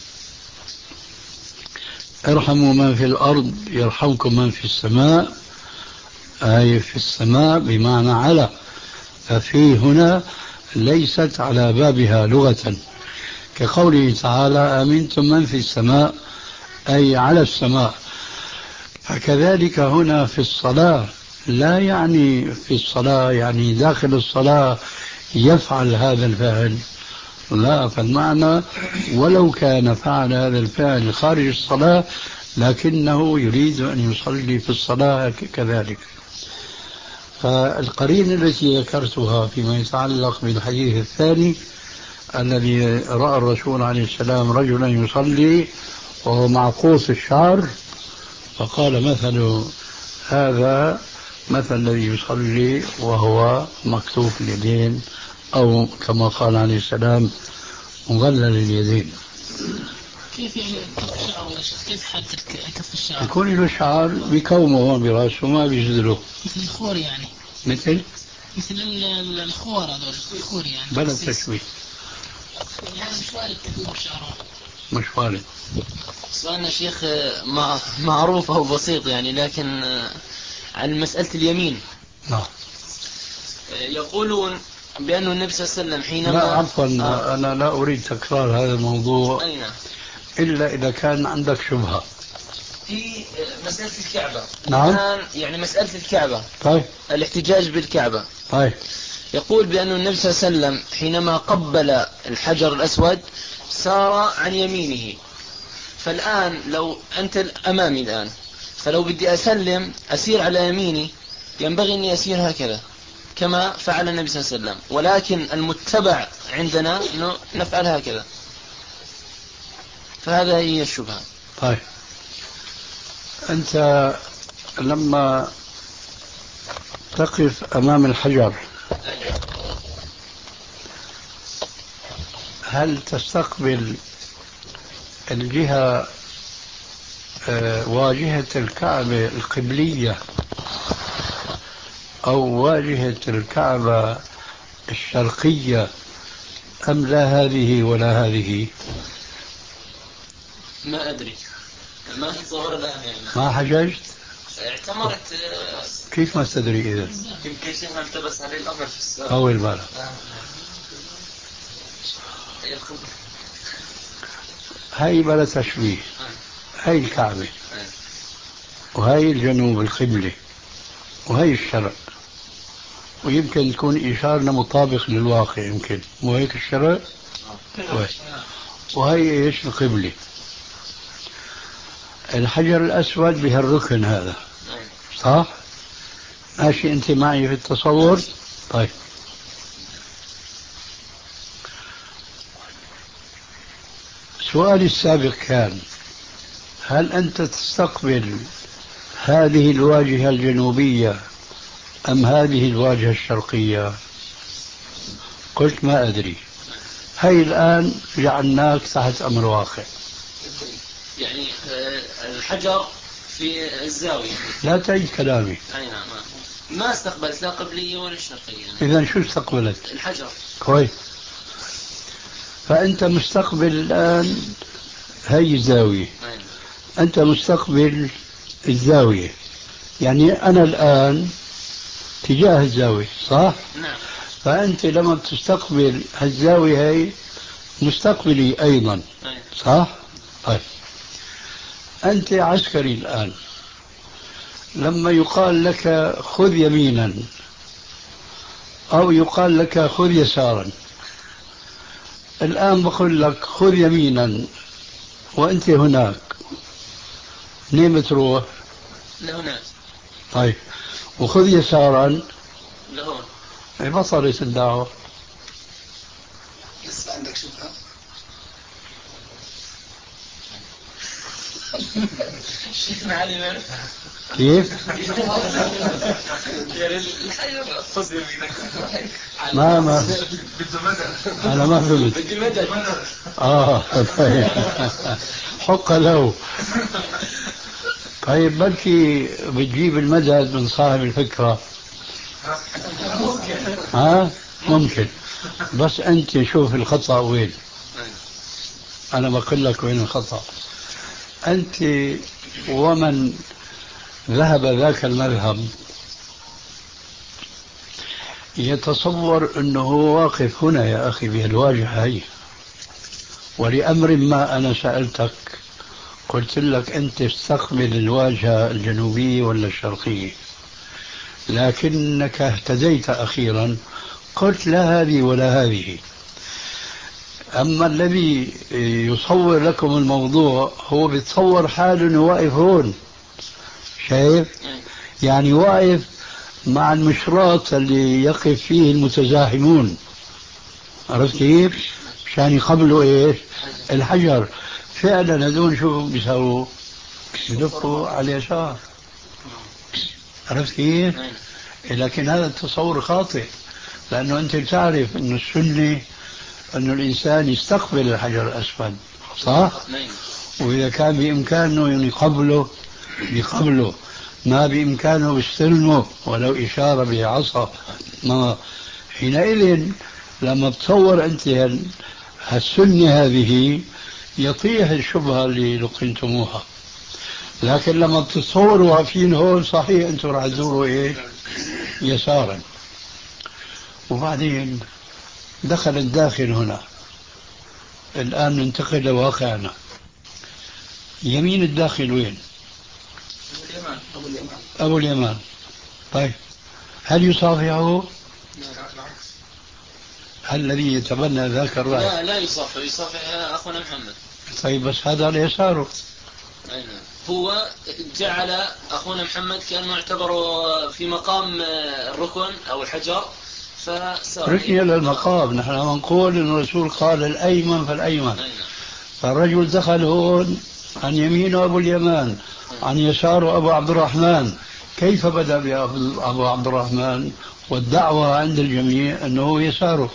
ارحموا من في الأرض يرحمكم من في السماء، أي في السماء بمعنى على. ففي هنا ليست على بابها لغة، كقوله تعالى: أمنتم من في السماء، أي على السماء. فكذلك هنا في الصلاة لا يعني في الصلاة يعني داخل الصلاة يفعل هذا الفعل، لا، فالمعنى ولو كان فعل هذا الفعل خارج الصلاة لكنه يريد أن يصلي في الصلاة كذلك. فالقرينة التي ذكرتها فيما يتعلق بالحديث الثاني الذي رأى الرسول عليه السلام رجلا يصلي وهو معقوس الشعر، فقال مثل هذا مثل الذي يصلي وهو مكتوف اليدين، أو كما قال عليه السلام مغلل اليدين. كيف يعني كف الشعر يا شيخ؟ كيف حالة كف الشعر؟ يكون له شعر بكومه هون براسه ما بيجدله، مثل الخور يعني. مثل مثل الخور، هذول الخور يعني. بلا تشويه. يعني مش وارد تكون شعره. مش وارد. سؤالنا شيخ معروف أو بسيط يعني، لكن عن مسألة اليمين. نعم. يقولون بأن النبي صلى الله عليه وسلم حينما لا عفوا آه. أنا لا أريد تكرار هذا الموضوع أين؟ إلا إذا كان عندك شبهة في مسألة الكعبة. نعم. الآن يعني مسألة الكعبة، طيب. الاحتجاج بالكعبة. طيب. يقول بأن النبي صلى الله عليه وسلم حينما قبل الحجر الأسود سار عن يمينه، فالآن لو أنت أمامي الآن، فلو بدي أسلم أسير على يميني ينبغي أني أسير هكذا كما فعل النبي صلى الله عليه وسلم، ولكن المتبع عندنا أنه نفعل هكذا. فهذا هي الشبهة. طيب أنت لما تقف أمام الحجر هل تستقبل الجهة آه واجهة الكعبة القبلية أو واجهة الكعبة الشرقية أم لا هذه ولا هذه؟ ما أدري، ما تصور الآن يعني. ما حججت؟ اعتمرت. كيف ما تدري إذا؟ يمكن شيء ما التبس عليه الأمر في السؤال. أول بالك. هاي بلا تشبيه. هاي الكعبة وهاي الجنوب القبلة وهي الشرق، ويمكن تكون إشارة مطابق للواقع، يمكن مو هيك الشرق وهي, وهي إيش القبلة. الحجر الأسود بهالركن هذا صح؟ ماشي أنت معي في التصور؟ طيب سؤالي السابق كان هل أنت تستقبل هذه الواجهة الجنوبية أم هذه الواجهة الشرقية؟ قلت ما أدري. هاي الآن جعلناك تحت أمر واقع. يعني الحجر في الزاوية. لا تعيد كلامي. أي نعم. ما استقبلت لا قبلية ولا شرقية. إذن شو استقبلت؟ الحجر. كويس. فأنت مستقبل الآن هاي الزاوية. أي. أنت مستقبل الزاوية، يعني أنا الآن تجاه الزاوية صح؟ نعم. فأنت لما بتستقبل هالزاوية هي مستقبلي أيضا، صح؟ طيب أنت عسكري الآن، لما يقال لك خذ يمينا أو يقال لك خذ يسارا، الآن بقول لك خذ يمينا وأنت هناك، منين بتروح؟ لهناك. طيب وخذ يسارا لهون. بطلت الدعوة. لسه عندك شبهة؟ شيخنا علي كيف؟ ما ما أنا ما فهمت. آه طيب حق له. طيب بلكي بتجيب المدد من صاحب الفكرة. ها ممكن، بس أنت شوف الخطأ وين. أنا بقول لك وين الخطأ. أنت ومن ذهب ذاك المذهب يتصور أنه واقف هنا يا أخي بهالواجهة هي، ولأمر ما أنا سألتك قلت لك أنت استقبل الواجهة الجنوبية ولا الشرقية، لكنك اهتديت أخيرا قلت لا هذه ولا هذه. أما الذي يصور لكم الموضوع هو بيتصور حاله أنه واقف هون، شايف؟ يعني واقف مع المشراط اللي يقف فيه المتزاحمون، عرفت كيف؟ مشان يقبلوا ايش؟ الحجر. فعلا هذول شو بيسووا؟ بيدقوا على اليسار، عرفت كيف؟ لكن هذا التصور خاطئ، لأنه أنت تعرف أن السنة أن الإنسان يستقبل الحجر الأسود، صح؟ وإذا كان بإمكانه يقبله بقبله، ما بإمكانه يستلمه ولو إشارة بعصا. ما حينئذ لما تصور أنت هالسنة هذه يطيح الشبهة اللي لقنتموها. لكن لما تتصوروا واقفين هون صحيح أنتم راح تزوروا إيه؟ يسارا. وبعدين دخل الداخل هنا. الآن ننتقل لواقعنا. يمين الداخل وين؟ أبو اليمان. أبو اليمان. طيب هل يصافحه؟ هل الذي يتبنى ذاك الرأي؟ لا لا يصافح، يصافح أخونا محمد. طيب بس هذا على يساره. أين هو جعل أخونا محمد كأنه يعتبر في مقام الركن أو الحجر، فصار ركن إلى المقام. نحن نقول أن الرسول قال الأيمن فالأيمن. أين. فالرجل دخل هون عن يمينه أبو اليمان، عن يساره أبو عبد الرحمن. كيف بدأ بأبو عبد الرحمن والدعوة عند الجميع أنه يساره؟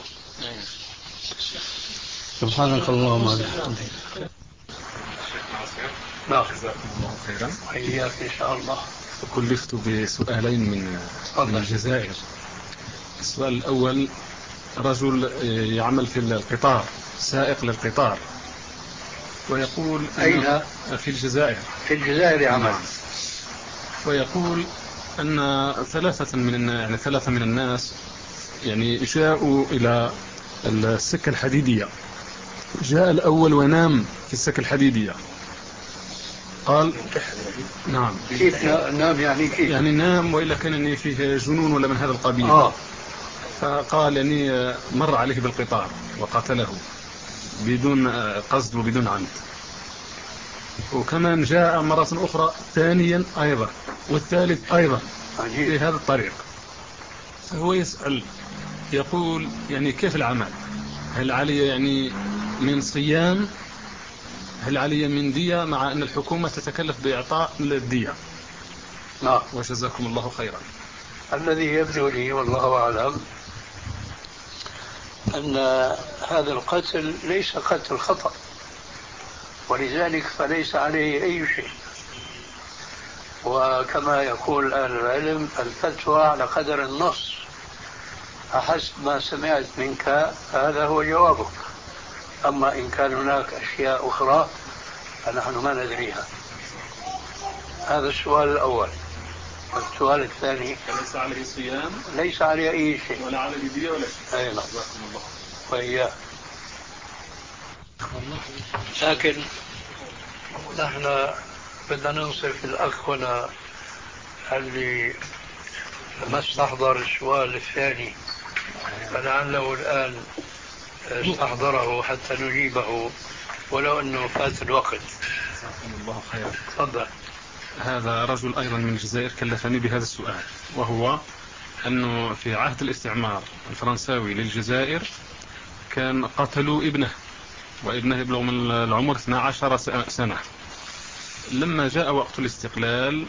سبحانك اللهم وبحمدك. نعم جزاكم الله خيرا. وإياك إن شاء الله. كلفت بسؤالين من من الجزائر. السؤال الأول، رجل يعمل في القطار، سائق للقطار، ويقول أين؟ في الجزائر. في الجزائر يعمل. ويقول أن ثلاثة من يعني ثلاثة من الناس يعني جاءوا إلى السكة الحديدية. جاء الأول ونام في السكة الحديدية. قال نعم. كيف نام يعني كيف؟ يعني نام وإلا كان يعني فيه جنون ولا من هذا القبيل. آه. فقال يعني مر عليه بالقطار وقتله بدون قصد وبدون عمد. وكمان جاء مرة أخرى ثانيا أيضا والثالث أيضا في هذا الطريق. فهو يسأل يقول يعني كيف العمل؟ هل علي يعني من صيام؟ هل علي من دية مع أن الحكومة تتكلف بإعطاء الدية؟ نعم. وجزاكم الله خيرا. الذي يبدو لي والله أعلم أن هذا القتل ليس قتل خطأ، ولذلك فليس عليه أي شيء. وكما يقول أهل العلم الفتوى على قدر النص. أحسب ما سمعت منك هذا هو جوابك. أما إن كان هناك أشياء أخرى فنحن ما ندريها. هذا السؤال الأول. السؤال الثاني ليس عليه صيام ليس عليه أي شيء ولا على الفدية ولا شيء. أي نعم. جزاكم الله. وإياه. لكن نحن بدنا ننصف الأخ هنا اللي ما استحضر السؤال الثاني، فلعله الآن استحضره حتى نجيبه ولو أنه فات الوقت. جزاكم الله خيرا. تفضل. هذا رجل أيضا من الجزائر كلفني بهذا السؤال، وهو أنه في عهد الاستعمار الفرنساوي للجزائر كان قتلوا ابنه، وابنه يبلغ من العمر اثنتا عشرة سنة. لما جاء وقت الاستقلال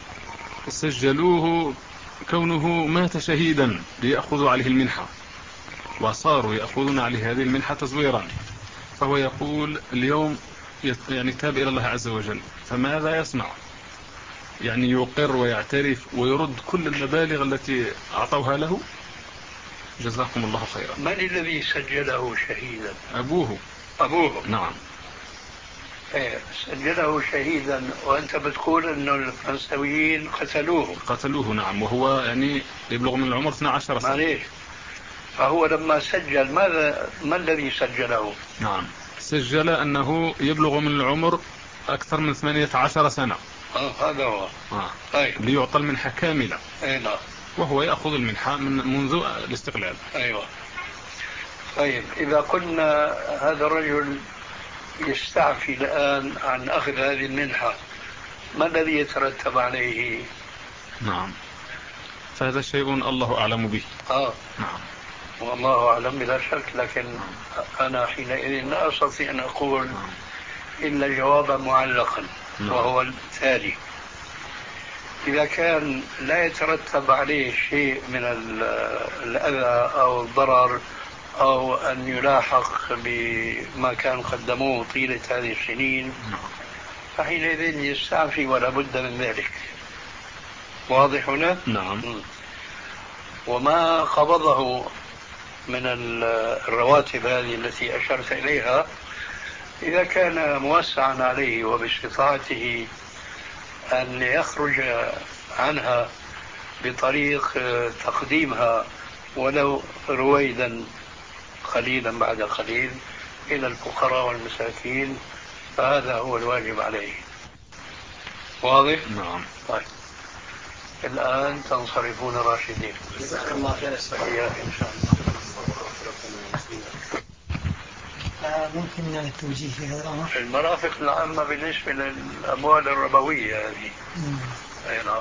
سجلوه كونه مات شهيدا ليأخذوا عليه المنحة، وصاروا يأخذون عليه هذه المنحة تزويرا. فهو يقول اليوم يعني تاب إلى الله عز وجل، فماذا يصنع؟ يعني يقر ويعترف ويرد كل المبالغ التي أعطوها له؟ جزاكم الله خيرا. من الذي سجله شهيدا؟ أبوه. أبوه. نعم. إيه سجله شهيدا، وأنت بتقول أنه الفرنساويين قتلوه. قتلوه نعم، وهو يعني يبلغ من العمر اثنتا عشرة سنة. معليش، فهو لما سجل ماذا ما الذي سجله؟ نعم، سجل أنه يبلغ من العمر أكثر من ثمانية عشر سنة. آه هذا هو. آه. طيب. ليعطى المنحة كاملة. أي نعم. وهو يأخذ المنحة من منذ الاستقلال. أيوة. طيب إذا قلنا هذا الرجل يستعفي الآن عن أخذ هذه المنحة، ما الذي يترتب عليه؟ نعم، فهذا شيء الله أعلم به. آه. نعم. والله أعلم بلا شك، لكن أنا حينئذ لا أستطيع أن أقول إلا جوابا معلقا، وهو التالي: إذا كان لا يترتب عليه شيء من الأذى أو الضرر أو أن يلاحق بما كان قدموه طيلة هذه السنين، فحينئذ يستعفي ولا بد من ذلك. واضح هنا؟ نعم. وما قبضه من الرواتب هذه التي أشرت إليها، إذا كان موسعا عليه وباستطاعته أن يخرج عنها بطريق تقديمها ولو رويدا قليلا بعد قليل إلى الفقراء والمساكين، فهذا هو الواجب عليه. واضح؟ نعم. طيب الآن تنصرفون راشدين. جزاك الله خير. إن شاء الله. ممكن التوجيه في هذا الأمر؟ المرافق العامة بالنسبة للأموال الربوية هذه. أي نعم.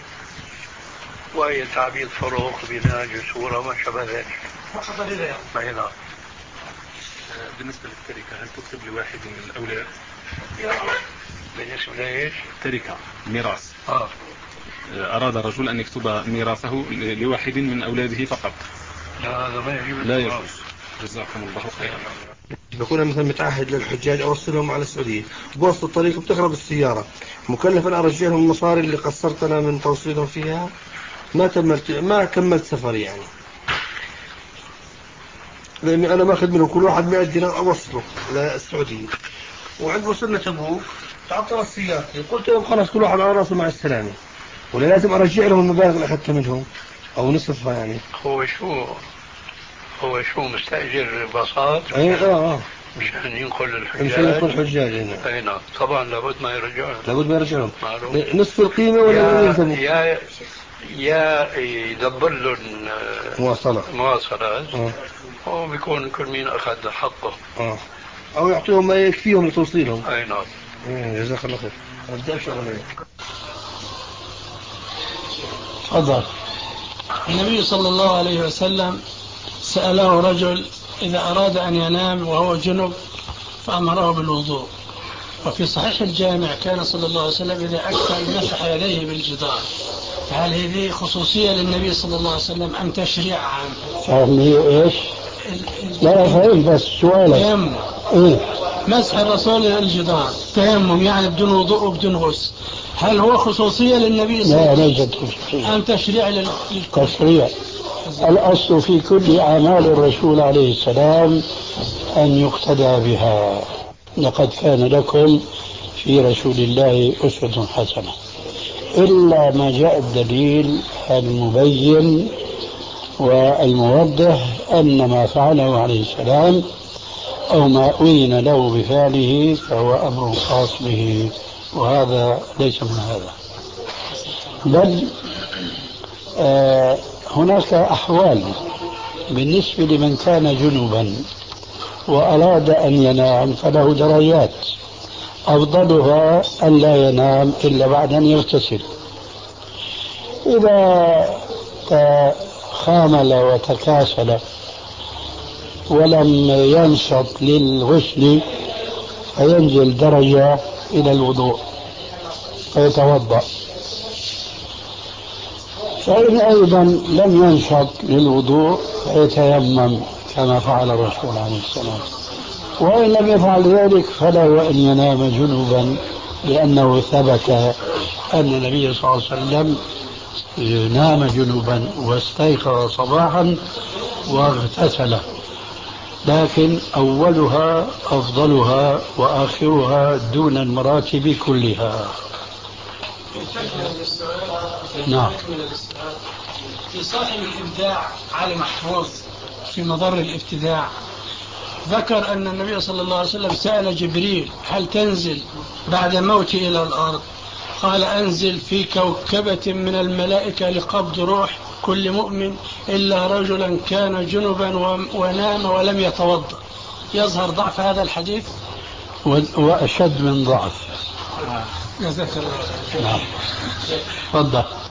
وهي تعبيد فروق بناء جسور وما شابه ذلك. فقط لذا. أي نعم. بالنسبة للتركة هل تكتب لواحد من الأولاد؟ بالنسبة لإيش؟ تركة ميراث. آه. أراد الرجل أن يكتب ميراثه لواحد من أولاده فقط. لا هذا ما يجوز. لا يجوز. جزاكم الله خيرا. بكون مثلا متعهد للحجاج أوصلهم على السعودية، بوسط الطريق بتخرب السيارة، مكلف أن أرجع لهم المصاري اللي قصرت أنا من توصيلهم فيها، ما كملت ما كملت سفري يعني، لأني أنا ماخذ منهم كل واحد مئة دينار أوصله للسعودية، وعند وصلنا تبوك تعطل السيارة، قلت لهم خلاص كل واحد على راسه مع السلامة، ولا لازم أرجع لهم المبالغ اللي أخذت منهم أو نصفها يعني. هو شو هو شو مستأجر باصات؟ أي آه آه مشان ينقل الحجاج. مشان ينقل الحجاج هنا. أي نعم. طبعا لابد ما يرجعهم. لابد ما يرجعهم. نصف القيمة ولا يلزموا؟ يا يا يدبر لهم مواصلة مواصلات. آه. هو بيكون كل مين أخذ حقه. آه. أو يعطيهم ما يكفيهم لتوصيلهم. أي نعم. جزاك الله خير. أبدأ شغله. تفضل. النبي صلى الله عليه وسلم سأله رجل إذا أراد أن ينام وهو جنب فأمره بالوضوء، وفي صحيح الجامع كان صلى الله عليه وسلم إذا أكل مسح يديه بالجدار. هل هذه خصوصية للنبي صلى الله عليه وسلم أم تشريع عام؟ فهمي إيش؟ لا فهم بس سؤالك. تيمم. إيه؟ مسح الرسول الجدار تيمم يعني بدون وضوء وبدون غسل، هل هو خصوصية للنبي صلى الله عليه وسلم؟ لا ليست خصوصية. أم تشريع للكل؟ تشريع. الأصل في كل أعمال الرسول عليه السلام أن يقتدى بها. لقد كان لكم في رسول الله أسوة حسنة. إلا ما جاء الدليل المبين والموضح أن ما فعله عليه السلام أو ما أذن له بفعله فهو أمر خاص به، وهذا ليس من هذا. بل آه هناك أحوال بالنسبة لمن كان جنبا وأراد أن ينام فله درجات، أفضلها أن لا ينام إلا بعد أن يغتسل. إذا خامل وتكاسل ولم ينشط للغسل فينزل درجة إلى الوضوء فيتوضأ. فإن أيضا لم ينشط للوضوء فيتيمم كما فعل الرسول عليه السلام. وإن لم يفعل ذلك فله أن ينام جنوبا، لأنه ثبت أن النبي صلى الله عليه وسلم نام جنوبا واستيقظ صباحا واغتسل. لكن أولها أفضلها وآخرها دون المراتب كلها. نعم. في صاحب الإبداع علي محفوظ في مضر الابتداع ذكر أن النبي صلى الله عليه وسلم سأل جبريل هل تنزل بعد موتي إلى الأرض؟ قال أنزل في كوكبة من الملائكة لقبض روح كل مؤمن إلا رجلا كان جنبا ونام ولم يتوضأ. يظهر ضعف هذا الحديث وأشد من ضعف. جزاك الله. نعم. تفضل.